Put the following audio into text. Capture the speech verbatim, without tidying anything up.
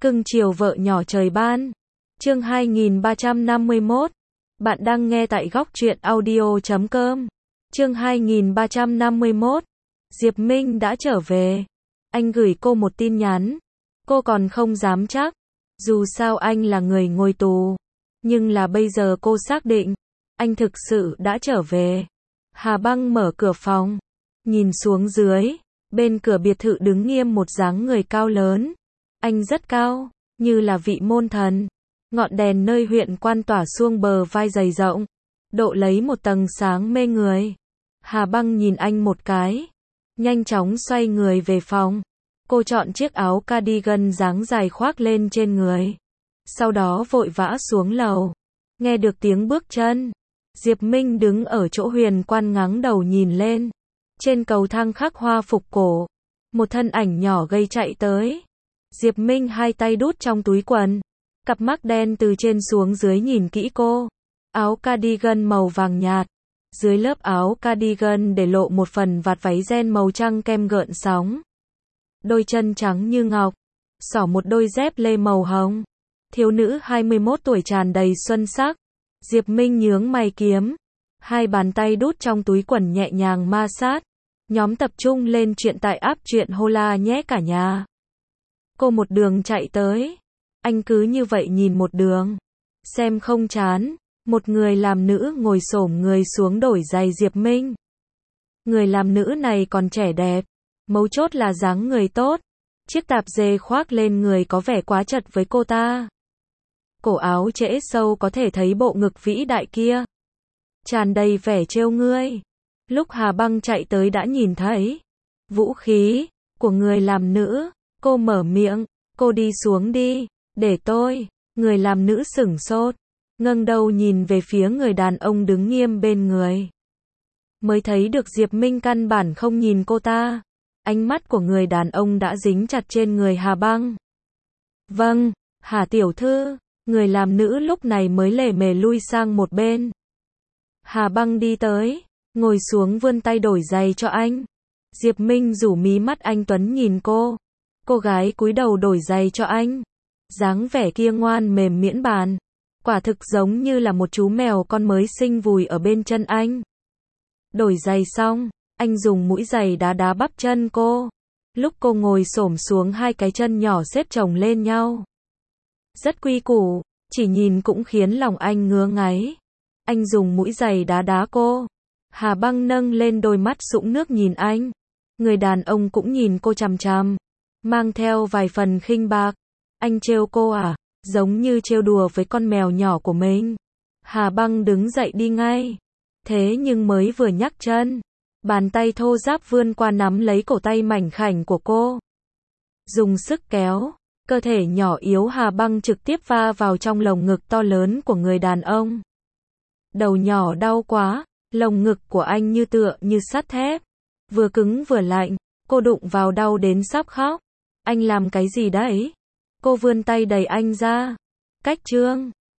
Cưng chiều vợ nhỏ trời ban. Chương hai nghìn ba trăm năm mươi mốt. Bạn đang nghe tại góc truyện audio chấm com. Chương hai nghìn ba trăm năm mươi mốt. Diệp Minh đã trở về. Anh gửi cô một tin nhắn. Cô còn không dám chắc. Dù sao anh là người ngồi tù. Nhưng là bây giờ cô xác định. Anh thực sự đã trở về. Hà Băng mở cửa phòng. Nhìn xuống dưới. Bên cửa biệt thự đứng nghiêm một dáng người cao lớn. Anh rất cao, như là vị môn thần. Ngọn đèn nơi huyện quan tỏa xuông bờ vai dày rộng. Độ lấy một tầng sáng mê người. Hà Băng nhìn anh một cái. Nhanh chóng xoay người về phòng. Cô chọn chiếc áo cardigan dáng dài khoác lên trên người. Sau đó vội vã xuống lầu. Nghe được tiếng bước chân. Diệp Minh đứng ở chỗ huyền quan ngáng đầu nhìn lên. Trên cầu thang khắc hoa phục cổ. Một thân ảnh nhỏ gầy chạy tới. Diệp Minh hai tay đút trong túi quần. Cặp mắt đen từ trên xuống dưới nhìn kỹ cô. Áo cardigan màu vàng nhạt. Dưới lớp áo cardigan để lộ một phần vạt váy ren màu trắng kem gợn sóng. Đôi chân trắng như ngọc. Xỏ một đôi dép lê màu hồng. Thiếu nữ hai mươi mốt tuổi tràn đầy xuân sắc. Diệp Minh nhướng mày kiếm. Hai bàn tay đút trong túi quần nhẹ nhàng ma sát. Nhóm tập trung lên chuyện tại app truyện Hola nhé cả nhà. Cô một đường chạy tới. Anh cứ như vậy nhìn một đường. Xem không chán. Một người làm nữ ngồi xổm người xuống đổi giày Diệp Minh. Người làm nữ này còn trẻ đẹp. Mấu chốt là dáng người tốt. Chiếc tạp dề khoác lên người có vẻ quá chật với cô ta. Cổ áo trễ sâu có thể thấy bộ ngực vĩ đại kia. Tràn đầy vẻ trêu ngươi. Lúc Hà Băng chạy tới đã nhìn thấy vũ khí của người làm nữ. Cô mở miệng. Cô đi xuống đi. Để tôi. Người làm nữ sửng sốt. Ngẩng đầu nhìn về phía người đàn ông đứng nghiêm bên người. Mới thấy được Diệp Minh căn bản không nhìn cô ta. Ánh mắt của người đàn ông đã dính chặt trên người Hà Băng. Vâng, Hà tiểu thư. Người làm nữ lúc này mới lề mề lui sang một bên. Hà Băng đi tới. Ngồi xuống vươn tay đổi giày cho anh. Diệp Minh rủ mí mắt anh tuấn nhìn cô. Cô gái cúi đầu đổi giày cho anh. Dáng vẻ kia ngoan mềm miễn bàn. Quả thực giống như là một chú mèo con mới sinh vùi ở bên chân anh. Đổi giày xong, anh dùng mũi giày đá đá bắp chân cô. Lúc cô ngồi xổm xuống hai cái chân nhỏ xếp chồng lên nhau. Rất quy củ, chỉ nhìn cũng khiến lòng anh ngứa ngáy. Anh dùng mũi giày đá đá cô. Hà Băng nâng lên đôi mắt sũng nước nhìn anh. Người đàn ông cũng nhìn cô chằm chằm. Mang theo vài phần khinh bạc. Anh trêu cô à? Giống như trêu đùa với con mèo nhỏ của mình. Hà Băng đứng dậy đi ngay. Thế nhưng mới vừa nhấc chân. Bàn tay thô ráp vươn qua nắm lấy cổ tay mảnh khảnh của cô. Dùng sức kéo. Cơ thể nhỏ yếu Hà Băng trực tiếp va vào trong lồng ngực to lớn của người đàn ông. Đầu nhỏ đau quá. Lồng ngực của anh như tựa như sắt thép. Vừa cứng vừa lạnh. Cô đụng vào đau đến sắp khóc. Anh làm cái gì đấy? Cô vươn tay đẩy anh ra. Cách trương.